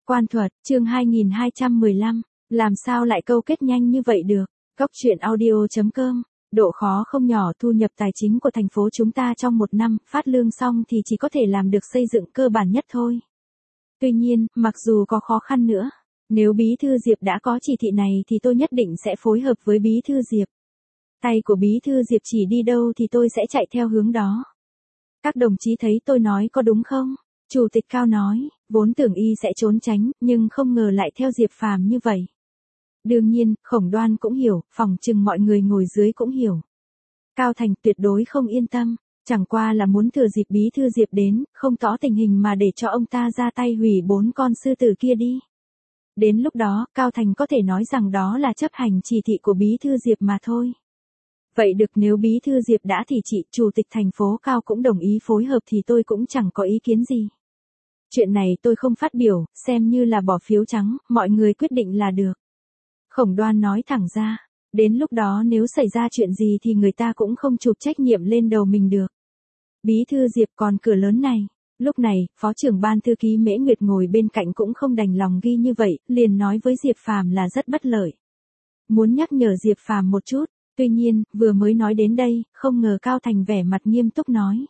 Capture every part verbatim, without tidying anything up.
Quan thuật, chương hai nghìn hai trăm mười lăm, làm sao lại câu kết nhanh như vậy được? Góc truyện audio chấm com, độ khó không nhỏ. Thu nhập tài chính của thành phố chúng ta trong một năm, phát lương xong thì chỉ có thể làm được xây dựng cơ bản nhất thôi. Tuy nhiên, mặc dù có khó khăn nữa, nếu Bí thư Diệp đã có chỉ thị này thì tôi nhất định sẽ phối hợp với Bí thư Diệp. Tay của Bí thư Diệp chỉ đi đâu thì tôi sẽ chạy theo hướng đó. Các đồng chí thấy tôi nói có đúng không? Chủ tịch Cao nói, vốn tưởng y sẽ trốn tránh, nhưng không ngờ lại theo Diệp Phàm như vậy. Đương nhiên, Khổng Đoan cũng hiểu, phỏng chừng mọi người ngồi dưới cũng hiểu. Cao Thành tuyệt đối không yên tâm, chẳng qua là muốn thừa dịp Bí thư Diệp đến, không tỏ tình hình mà để cho ông ta ra tay hủy bốn con sư tử kia đi. Đến lúc đó, Cao Thành có thể nói rằng đó là chấp hành chỉ thị của Bí thư Diệp mà thôi. Vậy được, nếu Bí thư Diệp đã thì chị, Chủ tịch thành phố Cao cũng đồng ý phối hợp thì tôi cũng chẳng có ý kiến gì. Chuyện này tôi không phát biểu, xem như là bỏ phiếu trắng, mọi người quyết định là được. Khổng Đoan nói thẳng ra, đến lúc đó nếu xảy ra chuyện gì thì người ta cũng không chụp trách nhiệm lên đầu mình được. Bí thư Diệp còn cửa lớn này. Lúc này, phó trưởng ban thư ký Mễ Nguyệt ngồi bên cạnh cũng không đành lòng ghi như vậy, liền nói với Diệp Phàm là rất bất lợi. Muốn nhắc nhở Diệp Phàm một chút, tuy nhiên, vừa mới nói đến đây, không ngờ Cao Thành vẻ mặt nghiêm túc nói.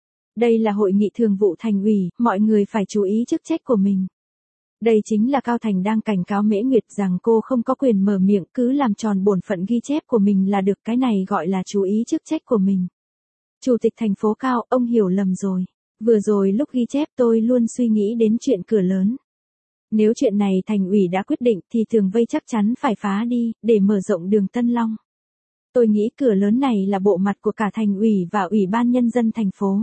Đây là hội nghị thường vụ thành ủy, mọi người phải chú ý chức trách của mình. Đây chính là Cao Thành đang cảnh cáo Mễ Nguyệt rằng cô không có quyền mở miệng, cứ làm tròn bổn phận ghi chép của mình là được, cái này gọi là chú ý chức trách của mình. Chủ tịch thành phố Cao, ông hiểu lầm rồi. Vừa rồi lúc ghi chép tôi luôn suy nghĩ đến chuyện cửa lớn. Nếu chuyện này thành ủy đã quyết định thì tường vây chắc chắn phải phá đi, để mở rộng đường Tân Long. Tôi nghĩ cửa lớn này là bộ mặt của cả thành ủy và ủy ban nhân dân thành phố.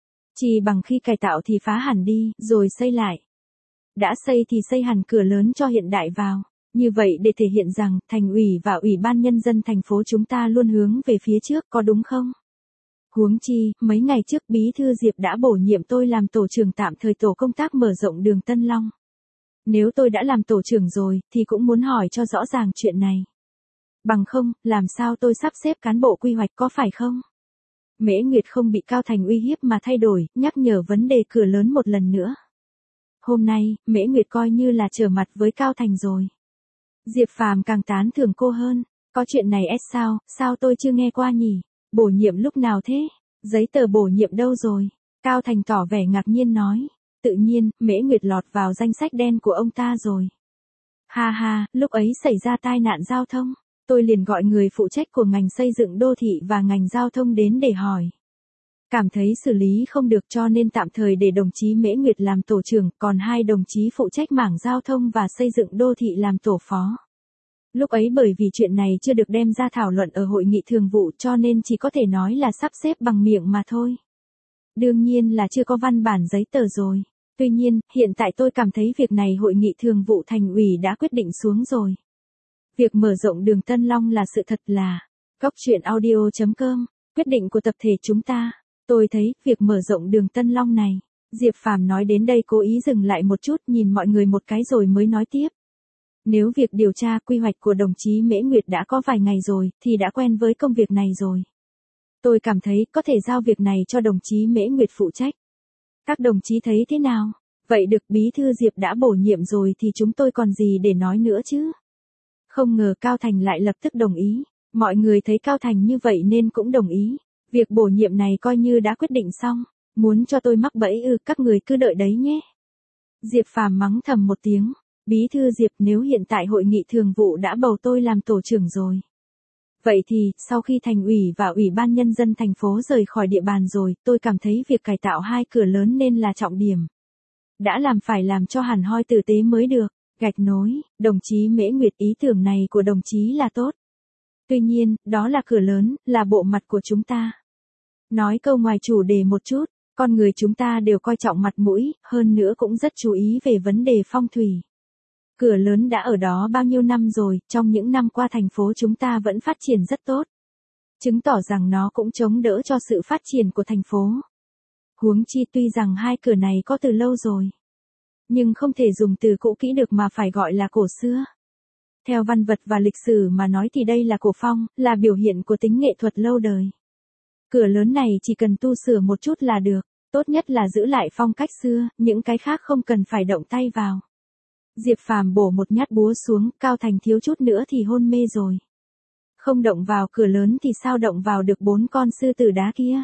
Chỉ bằng khi cải tạo thì phá hẳn đi, rồi xây lại. Đã xây thì xây hẳn cửa lớn cho hiện đại vào. Như vậy để thể hiện rằng thành ủy và ủy ban nhân dân thành phố chúng ta luôn hướng về phía trước, có đúng không? Huống chi, mấy ngày trước Bí thư Diệp đã bổ nhiệm tôi làm tổ trưởng tạm thời tổ công tác mở rộng đường Tân Long. Nếu tôi đã làm tổ trưởng rồi, thì cũng muốn hỏi cho rõ ràng chuyện này. Bằng không, làm sao tôi sắp xếp cán bộ quy hoạch, có phải không? Mễ Nguyệt không bị Cao Thành uy hiếp mà thay đổi, nhắc nhở vấn đề cửa lớn một lần nữa. Hôm nay, Mễ Nguyệt coi như là trở mặt với Cao Thành rồi. Diệp Phàm càng tán thưởng cô hơn. Có chuyện này ép sao, sao tôi chưa nghe qua nhỉ? Bổ nhiệm lúc nào thế? Giấy tờ bổ nhiệm đâu rồi? Cao Thành tỏ vẻ ngạc nhiên nói. Tự nhiên, Mễ Nguyệt lọt vào danh sách đen của ông ta rồi. Ha ha, lúc ấy xảy ra tai nạn giao thông, tôi liền gọi người phụ trách của ngành xây dựng đô thị và ngành giao thông đến để hỏi. Cảm thấy xử lý không được cho nên tạm thời để đồng chí Mễ Nguyệt làm tổ trưởng, còn hai đồng chí phụ trách mảng giao thông và xây dựng đô thị làm tổ phó. Lúc ấy bởi vì chuyện này chưa được đem ra thảo luận ở hội nghị thường vụ cho nên chỉ có thể nói là sắp xếp bằng miệng mà thôi. Đương nhiên là chưa có văn bản giấy tờ rồi. Tuy nhiên, hiện tại tôi cảm thấy việc này hội nghị thường vụ thành ủy đã quyết định xuống rồi. Việc mở rộng đường Tân Long là sự thật là. Góc truyện audio chấm com, quyết định của tập thể chúng ta. Tôi thấy, việc mở rộng đường Tân Long này. Diệp Phàm nói đến đây cố ý dừng lại một chút, nhìn mọi người một cái rồi mới nói tiếp. Nếu việc điều tra quy hoạch của đồng chí Mễ Nguyệt đã có vài ngày rồi, thì đã quen với công việc này rồi. Tôi cảm thấy có thể giao việc này cho đồng chí Mễ Nguyệt phụ trách. Các đồng chí thấy thế nào? Vậy được, Bí thư Diệp đã bổ nhiệm rồi thì chúng tôi còn gì để nói nữa chứ? Không ngờ Cao Thành lại lập tức đồng ý. Mọi người thấy Cao Thành như vậy nên cũng đồng ý. Việc bổ nhiệm này coi như đã quyết định xong. Muốn cho tôi mắc bẫy ư? Các người cứ đợi đấy nhé. Diệp Phàm mắng thầm một tiếng. Bí thư Diệp, nếu hiện tại hội nghị thường vụ đã bầu tôi làm tổ trưởng rồi. Vậy thì, sau khi thành ủy và ủy ban nhân dân thành phố rời khỏi địa bàn rồi, tôi cảm thấy việc cải tạo hai cửa lớn nên là trọng điểm. Đã làm phải làm cho hẳn hoi tử tế mới được. Gạch nối, đồng chí Mễ Nguyệt, ý tưởng này của đồng chí là tốt. Tuy nhiên, đó là cửa lớn, là bộ mặt của chúng ta. Nói câu ngoài chủ đề một chút, con người chúng ta đều coi trọng mặt mũi, hơn nữa cũng rất chú ý về vấn đề phong thủy. Cửa lớn đã ở đó bao nhiêu năm rồi, trong những năm qua thành phố chúng ta vẫn phát triển rất tốt. Chứng tỏ rằng nó cũng chống đỡ cho sự phát triển của thành phố. Huống chi tuy rằng hai cửa này có từ lâu rồi. Nhưng không thể dùng từ cũ kỹ được mà phải gọi là cổ xưa. Theo văn vật và lịch sử mà nói thì đây là cổ phong, là biểu hiện của tính nghệ thuật lâu đời. Cửa lớn này chỉ cần tu sửa một chút là được, tốt nhất là giữ lại phong cách xưa, những cái khác không cần phải động tay vào. Diệp Phàm bổ một nhát búa xuống, Cao Thành thiếu chút nữa thì hôn mê rồi. Không động vào cửa lớn thì sao động vào được bốn con sư tử đá kia?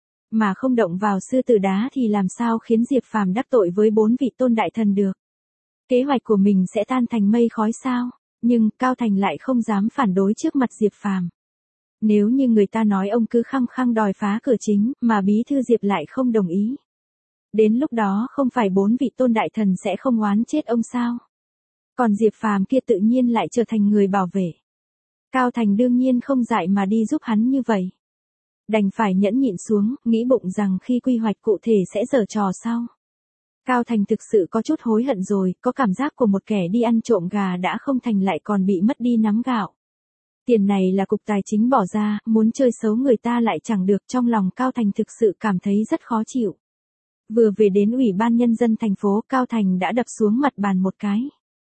Mà không động vào sư tử đá thì làm sao khiến Diệp Phàm đắc tội với bốn vị tôn đại thần được? Kế hoạch của mình sẽ tan thành mây khói sao? Nhưng Cao Thành lại không dám phản đối trước mặt Diệp Phàm. Nếu như người ta nói ông cứ khăng khăng đòi phá cửa chính, mà bí thư Diệp lại không đồng ý. Đến lúc đó không phải bốn vị tôn đại thần sẽ không oán chết ông sao? Còn Diệp Phàm kia tự nhiên lại trở thành người bảo vệ. Cao Thành đương nhiên không dại mà đi giúp hắn như vậy. Đành phải nhẫn nhịn xuống, nghĩ bụng rằng khi quy hoạch cụ thể sẽ giở trò sau. Cao Thành thực sự có chút hối hận rồi, có cảm giác của một kẻ đi ăn trộm gà đã không thành lại còn bị mất đi nắm gạo. Tiền này là cục tài chính bỏ ra, muốn chơi xấu người ta lại chẳng được, trong lòng Cao Thành thực sự cảm thấy rất khó chịu. Vừa về đến Ủy ban Nhân dân thành phố, Cao Thành đã đập xuống mặt bàn một cái.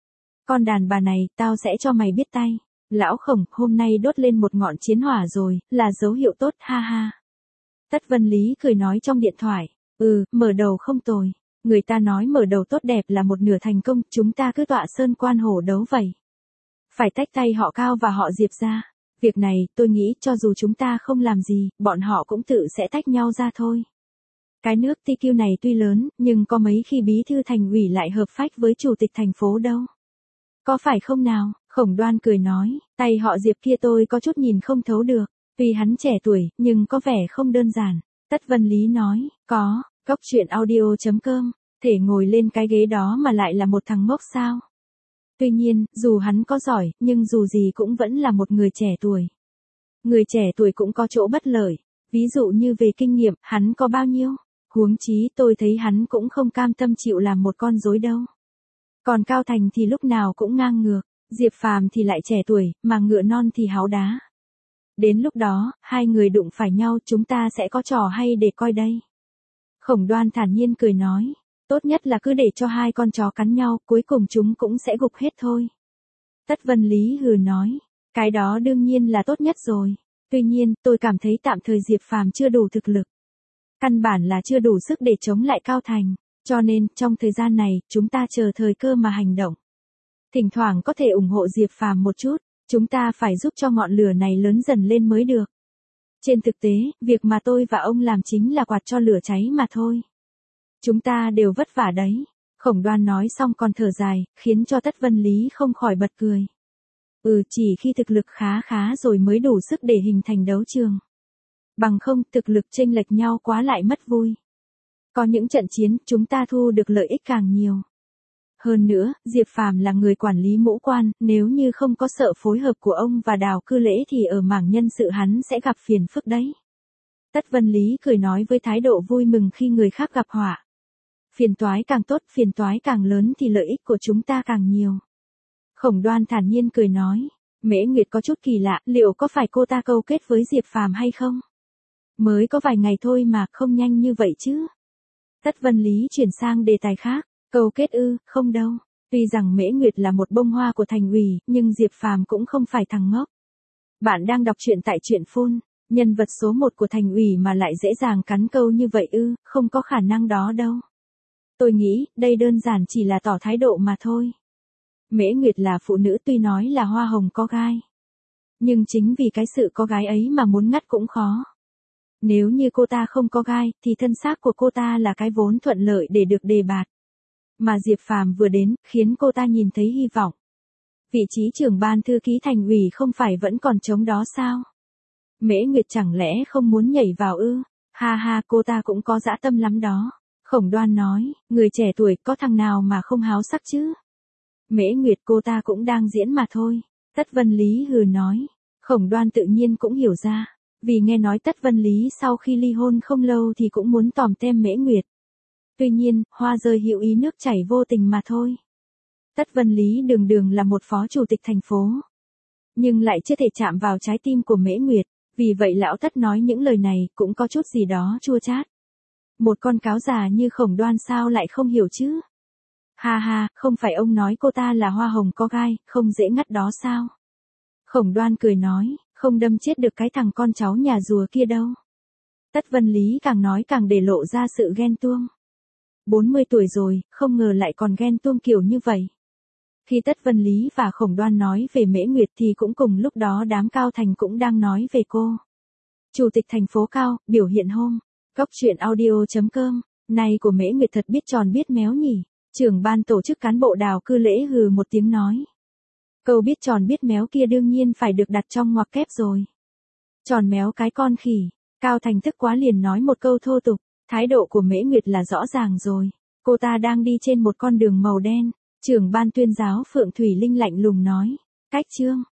Con đàn bà này, tao sẽ cho mày biết tay. Lão Khổng, hôm nay đốt lên một ngọn chiến hỏa rồi, là dấu hiệu tốt, ha ha. Tất Vân Lý cười nói trong điện thoại, ừ, mở đầu không tồi. Người ta nói mở đầu tốt đẹp là một nửa thành công, chúng ta cứ tọa sơn quan hổ đấu vậy. Phải tách tay họ Cao và họ Diệp ra. Việc này, tôi nghĩ cho dù chúng ta không làm gì, bọn họ cũng tự sẽ tách nhau ra thôi. Cái nước tê quy này tuy lớn, nhưng có mấy khi bí thư thành ủy lại hợp phách với chủ tịch thành phố đâu. Có phải không nào? Khổng Đoan cười nói, tay họ Diệp kia tôi có chút nhìn không thấu được. Tuy hắn trẻ tuổi, nhưng có vẻ không đơn giản. Tất Vân Lý nói, có, Cóc Truyện Audio chấm com, thể ngồi lên cái ghế đó mà lại là một thằng ngốc sao? Tuy nhiên, dù hắn có giỏi, nhưng dù gì cũng vẫn là một người trẻ tuổi. Người trẻ tuổi cũng có chỗ bất lợi. Ví dụ như về kinh nghiệm, hắn có bao nhiêu? Huống chí tôi thấy hắn cũng không cam tâm chịu làm một con rối đâu. Còn Cao Thành thì lúc nào cũng ngang ngược, Diệp Phàm thì lại trẻ tuổi, mà ngựa non thì háo đá. Đến lúc đó, hai người đụng phải nhau chúng ta sẽ có trò hay để coi đây. Khổng Đoan thản nhiên cười nói, tốt nhất là cứ để cho hai con chó cắn nhau, cuối cùng chúng cũng sẽ gục hết thôi. Tất Vân Lý hừ nói, cái đó đương nhiên là tốt nhất rồi. Tuy nhiên, tôi cảm thấy tạm thời Diệp Phàm chưa đủ thực lực. Căn bản là chưa đủ sức để chống lại Cao Thành. Cho nên, trong thời gian này, chúng ta chờ thời cơ mà hành động. Thỉnh thoảng có thể ủng hộ Diệp Phàm một chút, chúng ta phải giúp cho ngọn lửa này lớn dần lên mới được. Trên thực tế, việc mà tôi và ông làm chính là quạt cho lửa cháy mà thôi. Chúng ta đều vất vả đấy. Khổng Đoan nói xong còn thở dài, khiến cho Tất Vân Lý không khỏi bật cười. Ừ, chỉ khi thực lực khá khá rồi mới đủ sức để hình thành đấu trường. Bằng không, thực lực chênh lệch nhau quá lại mất vui. Có những trận chiến, chúng ta thu được lợi ích càng nhiều. Hơn nữa, Diệp Phàm là người quản lý mũ quan, nếu như không có sự phối hợp của ông và Đào Cư Lễ thì ở mảng nhân sự hắn sẽ gặp phiền phức đấy. Tất Vân Lý cười nói với thái độ vui mừng khi người khác gặp họa. Phiền toái càng tốt, phiền toái càng lớn thì lợi ích của chúng ta càng nhiều. Khổng Đoan thản nhiên cười nói, Mễ Nguyệt có chút kỳ lạ, liệu có phải cô ta câu kết với Diệp Phàm hay không? Mới có vài ngày thôi mà, không nhanh như vậy chứ. Tất Vân Lý chuyển sang đề tài khác, câu kết ư, không đâu. Tuy rằng Mễ Nguyệt là một bông hoa của thành ủy, nhưng Diệp Phàm cũng không phải thằng ngốc. Bạn đang đọc truyện tại truyện phun, nhân vật số một của thành ủy mà lại dễ dàng cắn câu như vậy ư, không có khả năng đó đâu. Tôi nghĩ, đây đơn giản chỉ là tỏ thái độ mà thôi. Mễ Nguyệt là phụ nữ tuy nói là hoa hồng có gai. Nhưng chính vì cái sự có gái ấy mà muốn ngắt cũng khó. Nếu như cô ta không có gai, thì thân xác của cô ta là cái vốn thuận lợi để được đề bạt. Mà Diệp Phàm vừa đến, khiến cô ta nhìn thấy hy vọng. Vị trí trưởng ban thư ký thành ủy không phải vẫn còn trống đó sao? Mễ Nguyệt chẳng lẽ không muốn nhảy vào ư? Ha ha, cô ta cũng có dã tâm lắm đó. Khổng Đoan nói, người trẻ tuổi có thằng nào mà không háo sắc chứ? Mễ Nguyệt cô ta cũng đang diễn mà thôi. Tất Vân Lý hừ nói. Khổng Đoan tự nhiên cũng hiểu ra. Vì nghe nói Tất Vân Lý sau khi ly hôn không lâu thì cũng muốn tòm tem Mễ Nguyệt. Tuy nhiên, hoa rơi hữu ý nước chảy vô tình mà thôi. Tất Vân Lý đường đường là một phó chủ tịch thành phố. Nhưng lại chưa thể chạm vào trái tim của Mễ Nguyệt. Vì vậy lão Tất nói những lời này cũng có chút gì đó chua chát. Một con cáo già như Khổng Đoan sao lại không hiểu chứ? Ha ha, không phải ông nói cô ta là hoa hồng có gai, không dễ ngắt đó sao? Khổng Đoan cười nói, không đâm chết được cái thằng con cháu nhà rùa kia đâu. Tất Vân Lý càng nói càng để lộ ra sự ghen tuông. bốn mươi tuổi rồi, không ngờ lại còn ghen tuông kiểu như vậy. Khi Tất Vân Lý và Khổng Đoan nói về Mễ Nguyệt thì cũng cùng lúc đó đám Cao Thành cũng đang nói về cô. Chủ tịch thành phố Cao, biểu hiện hôm. Cóc truyện audio.com, này của Mễ Nguyệt thật biết tròn biết méo nhỉ. Trưởng ban tổ chức cán bộ Đào Cư Lễ hừ một tiếng nói. Câu biết tròn biết méo kia đương nhiên phải được đặt trong ngoặc kép rồi. Tròn méo cái con khỉ. Cao Thành tức quá liền nói một câu thô tục. Thái độ của Mễ Nguyệt là rõ ràng rồi. Cô ta đang đi trên một con đường màu đen. Trưởng ban tuyên giáo Phượng Thủy Linh lạnh lùng nói. Cách chương.